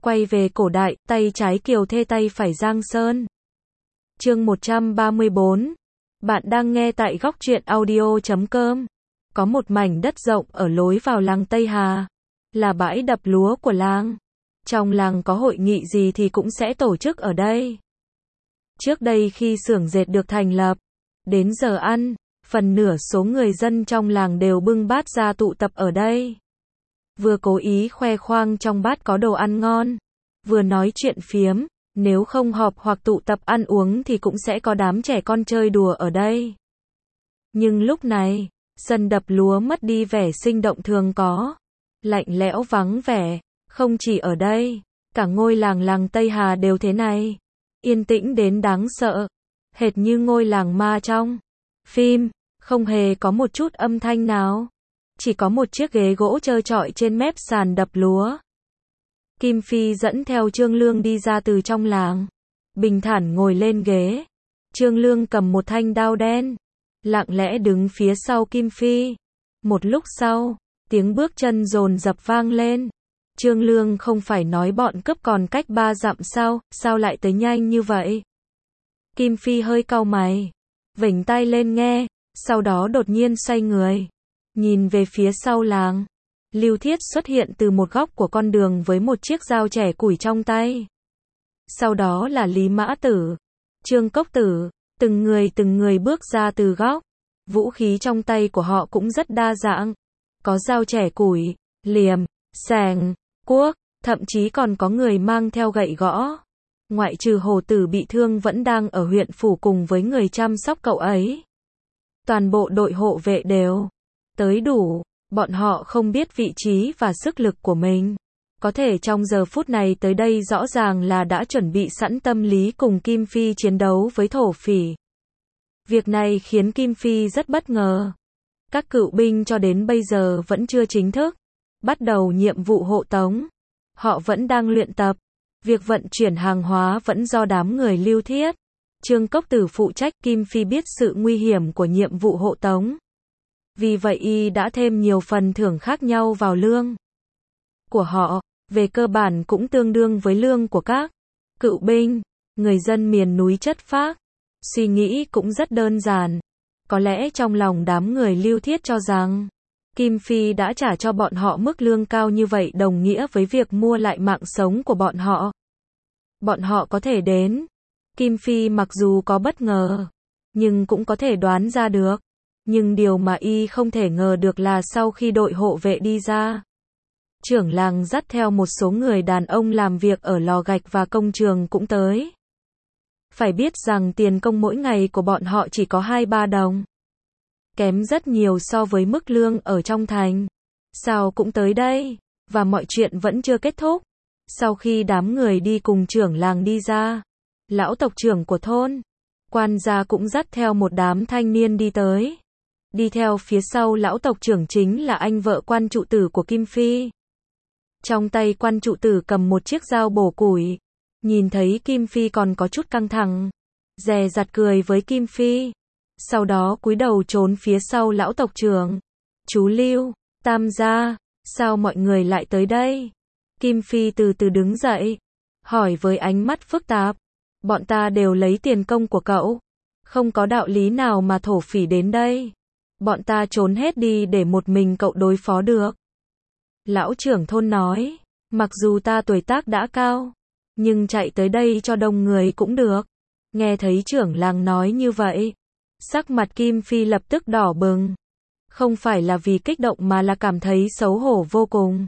Quay về cổ đại, tay trái Kiều Thê tay phải Giang Sơn. Chương 134. Bạn đang nghe tại góc truyện audio.com. Có một mảnh đất rộng ở lối vào làng Tây Hà, là bãi đập lúa của làng. Trong làng có hội nghị gì thì cũng sẽ tổ chức ở đây. Trước đây khi xưởng dệt được thành lập, đến giờ ăn, phần nửa số người dân trong làng đều bưng bát ra tụ tập ở đây. Vừa cố ý khoe khoang trong bát có đồ ăn ngon, vừa nói chuyện phiếm, nếu không họp hoặc tụ tập ăn uống thì cũng sẽ có đám trẻ con chơi đùa ở đây. Nhưng lúc này, sân đập lúa mất đi vẻ sinh động thường có, lạnh lẽo vắng vẻ, không chỉ ở đây, cả ngôi làng Tây Hà đều thế này, yên tĩnh đến đáng sợ, hệt như ngôi làng ma trong phim, không hề có một chút âm thanh nào. Chỉ có một chiếc ghế gỗ trơ trọi trên mép sàn đập lúa. Kim Phi dẫn theo Trương Lương đi ra từ trong làng, bình thản ngồi lên ghế. Trương Lương cầm một thanh đao đen, lặng lẽ đứng phía sau Kim Phi. Một lúc sau, tiếng bước chân dồn dập vang lên. Trương Lương không phải nói bọn cướp còn cách 3 dặm sao lại tới nhanh như vậy? Kim Phi hơi cau mày, vểnh tay lên nghe, sau đó đột nhiên xoay người. Nhìn về phía sau làng, Lưu Thiết xuất hiện từ một góc của con đường với một chiếc dao chẻ củi trong tay. Sau đó là Lý Mã Tử, Trương Cốc Tử, từng người bước ra từ góc. Vũ khí trong tay của họ cũng rất đa dạng. Có dao chẻ củi, liềm, xẻng, cuốc, thậm chí còn có người mang theo gậy gõ. Ngoại trừ Hồ Tử bị thương vẫn đang ở huyện phủ cùng với người chăm sóc cậu ấy. Toàn bộ đội hộ vệ đều tới đủ, bọn họ không biết vị trí và sức lực của mình. Có thể trong giờ phút này tới đây rõ ràng là đã chuẩn bị sẵn tâm lý cùng Kim Phi chiến đấu với thổ phỉ. Việc này khiến Kim Phi rất bất ngờ. Các cựu binh cho đến bây giờ vẫn chưa chính thức bắt đầu nhiệm vụ hộ tống. Họ vẫn đang luyện tập. Việc vận chuyển hàng hóa vẫn do đám người Lưu Thiết, Trương Cốc Tử phụ trách. Kim Phi biết sự nguy hiểm của nhiệm vụ hộ tống. Vì vậy y đã thêm nhiều phần thưởng khác nhau vào lương của họ, về cơ bản cũng tương đương với lương của các cựu binh. Người dân miền núi chất phác, suy nghĩ cũng rất đơn giản. Có lẽ trong lòng đám người Lưu Thiết cho rằng, Kim Phi đã trả cho bọn họ mức lương cao như vậy đồng nghĩa với việc mua lại mạng sống của bọn họ. Bọn họ có thể đến. Kim Phi mặc dù có bất ngờ, nhưng cũng có thể đoán ra được. Nhưng điều mà y không thể ngờ được là sau khi đội hộ vệ đi ra, trưởng làng dắt theo một số người đàn ông làm việc ở lò gạch và công trường cũng tới. Phải biết rằng tiền công mỗi ngày của bọn họ chỉ có 2-3 đồng. Kém rất nhiều so với mức lương ở trong thành. Sao cũng tới đây, và mọi chuyện vẫn chưa kết thúc. Sau khi đám người đi cùng trưởng làng đi ra, lão tộc trưởng của thôn, quan gia cũng dắt theo một đám thanh niên đi tới. Đi theo phía sau lão tộc trưởng chính là anh vợ quan trụ tử của Kim Phi. Trong tay quan trụ tử cầm một chiếc dao bổ củi. Nhìn thấy Kim Phi còn có chút căng thẳng, dè dặt cười với Kim Phi. Sau đó cúi đầu trốn phía sau lão tộc trưởng. Chú Lưu, Tam gia, sao mọi người lại tới đây? Kim Phi từ từ đứng dậy, hỏi với ánh mắt phức tạp. Bọn ta đều lấy tiền công của cậu. Không có đạo lý nào mà thổ phỉ đến đây. Bọn ta trốn hết đi để một mình cậu đối phó được. Lão trưởng thôn nói, mặc dù ta tuổi tác đã cao, nhưng chạy tới đây cho đông người cũng được. Nghe thấy trưởng làng nói như vậy, sắc mặt Kim Phi lập tức đỏ bừng. Không phải là vì kích động mà là cảm thấy xấu hổ vô cùng.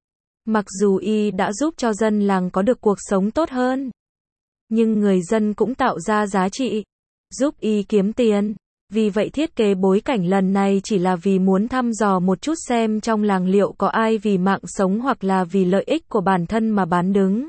Mặc dù y đã giúp cho dân làng có được cuộc sống tốt hơn, nhưng người dân cũng tạo ra giá trị, giúp y kiếm tiền. Vì vậy thiết kế bối cảnh lần này chỉ là vì muốn thăm dò một chút xem trong làng liệu có ai vì mạng sống hoặc là vì lợi ích của bản thân mà bán đứng.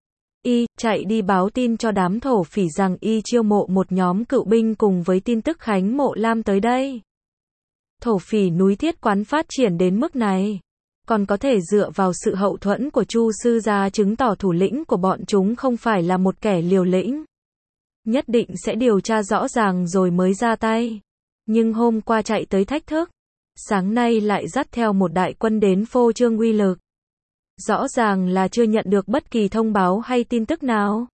Y chạy đi báo tin cho đám thổ phỉ rằng y chiêu mộ một nhóm cựu binh cùng với tin tức Khánh Mộ Lam tới đây. Thổ phỉ núi Thiết Quán phát triển đến mức này, còn có thể dựa vào sự hậu thuẫn của Chu sư gia chứng tỏ thủ lĩnh của bọn chúng không phải là một kẻ liều lĩnh. Nhất định sẽ điều tra rõ ràng rồi mới ra tay. Nhưng hôm qua chạy tới thách thức, sáng nay lại dắt theo một đại quân đến phô trương uy lực. Rõ ràng là chưa nhận được bất kỳ thông báo hay tin tức nào.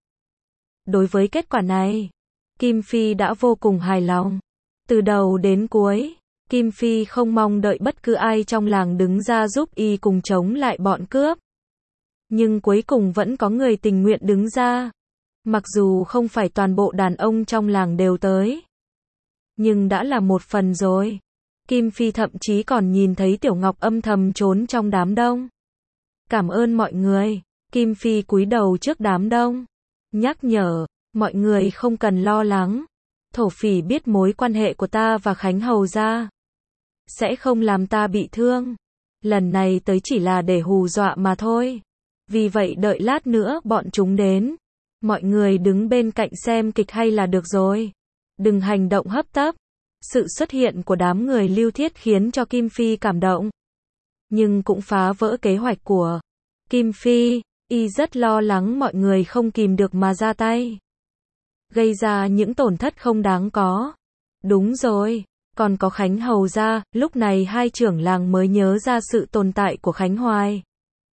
Đối với kết quả này, Kim Phi đã vô cùng hài lòng. Từ đầu đến cuối, Kim Phi không mong đợi bất cứ ai trong làng đứng ra giúp y cùng chống lại bọn cướp. Nhưng cuối cùng vẫn có người tình nguyện đứng ra. Mặc dù không phải toàn bộ đàn ông trong làng đều tới, nhưng đã là một phần rồi. Kim Phi thậm chí còn nhìn thấy Tiểu Ngọc âm thầm trốn trong đám đông. Cảm ơn mọi người. Kim Phi cúi đầu trước đám đông, nhắc nhở, mọi người không cần lo lắng. Thổ phỉ biết mối quan hệ của ta và Khánh Hầu gia, sẽ không làm ta bị thương. Lần này tới chỉ là để hù dọa mà thôi. Vì vậy đợi lát nữa bọn chúng đến, mọi người đứng bên cạnh xem kịch hay là được rồi. Đừng hành động hấp tấp. Sự xuất hiện của đám người Lưu Thiết khiến cho Kim Phi cảm động, nhưng cũng phá vỡ kế hoạch của Kim Phi. Y rất lo lắng mọi người không kìm được mà ra tay, gây ra những tổn thất không đáng có. Đúng rồi, còn có Khánh Hầu gia. Lúc này hai trưởng làng mới nhớ ra sự tồn tại của Khánh Hoài.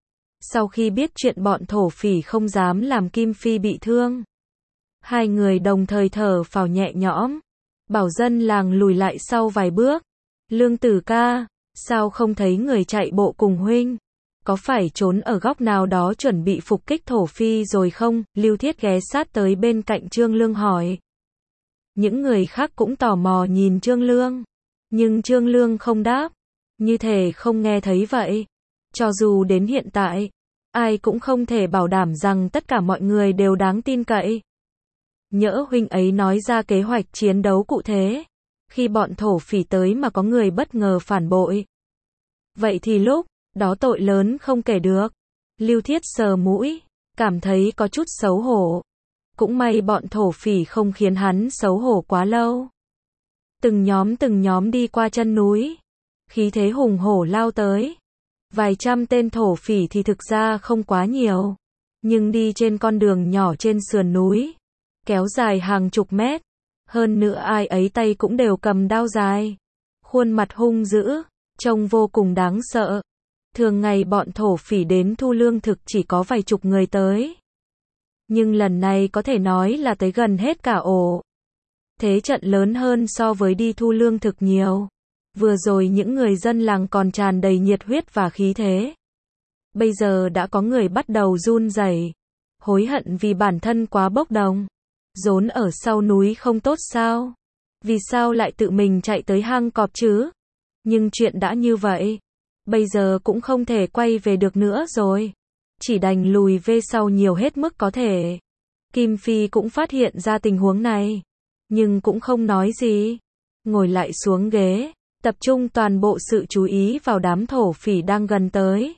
Sau khi biết chuyện bọn thổ phỉ không dám làm Kim Phi bị thương, hai người đồng thời thở phào nhẹ nhõm, bảo dân làng lùi lại sau vài bước. Lương Tử ca, sao không thấy người chạy bộ cùng huynh? Có phải trốn ở góc nào đó chuẩn bị phục kích thổ phi rồi không? Lưu Thiết ghé sát tới bên cạnh Trương Lương hỏi. Những người khác cũng tò mò nhìn Trương Lương, nhưng Trương Lương không đáp, như thể không nghe thấy vậy. Cho dù đến hiện tại, ai cũng không thể bảo đảm rằng tất cả mọi người đều đáng tin cậy. Nhỡ huynh ấy nói ra kế hoạch chiến đấu cụ thể, khi bọn thổ phỉ tới mà có người bất ngờ phản bội, vậy thì lúc đó tội lớn không kể được. Lưu Thiết sờ mũi, cảm thấy có chút xấu hổ. Cũng may bọn thổ phỉ không khiến hắn xấu hổ quá lâu. Từng nhóm đi qua chân núi, khí thế hùng hổ lao tới. Vài trăm tên thổ phỉ thì thực ra không quá nhiều, nhưng đi trên con đường nhỏ trên sườn núi, kéo dài hàng chục mét. Hơn nữa ai ấy tay cũng đều cầm đao dài, khuôn mặt hung dữ, trông vô cùng đáng sợ. Thường ngày bọn thổ phỉ đến thu lương thực chỉ có vài chục người tới, nhưng lần này có thể nói là tới gần hết cả ổ. Thế trận lớn hơn so với đi thu lương thực nhiều. Vừa rồi những người dân làng còn tràn đầy nhiệt huyết và khí thế. Bây giờ đã có người bắt đầu run rẩy, hối hận vì bản thân quá bốc đồng. Rốn ở sau núi không tốt sao? Vì sao lại tự mình chạy tới hang cọp chứ? Nhưng chuyện đã như vậy, bây giờ cũng không thể quay về được nữa rồi. Chỉ đành lùi về sau nhiều hết mức có thể. Kim Phi cũng phát hiện ra tình huống này, nhưng cũng không nói gì. Ngồi lại xuống ghế, tập trung toàn bộ sự chú ý vào đám thổ phỉ đang gần tới.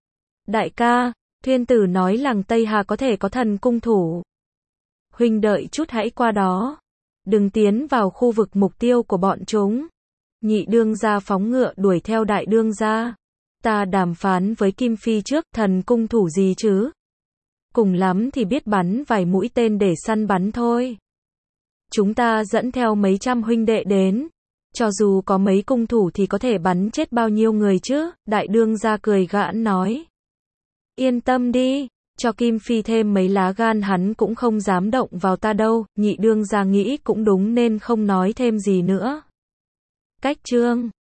Đại ca, Thuyên Tử nói làng Tây Hà có thể có thần cung thủ. Huynh đợi chút hãy qua đó. Đừng tiến vào khu vực mục tiêu của bọn chúng. Nhị đương gia phóng ngựa đuổi theo đại đương gia. Ta đàm phán với Kim Phi trước, thần cung thủ gì chứ? Cùng lắm thì biết bắn vài mũi tên để săn bắn thôi. Chúng ta dẫn theo mấy trăm huynh đệ đến. Cho dù có mấy cung thủ thì có thể bắn chết bao nhiêu người chứ? Đại đương gia cười gãn nói. Yên tâm đi, cho Kim Phi thêm mấy lá gan hắn cũng không dám động vào ta đâu. Nhị đương gia nghĩ cũng đúng nên không nói thêm gì nữa. Cách chương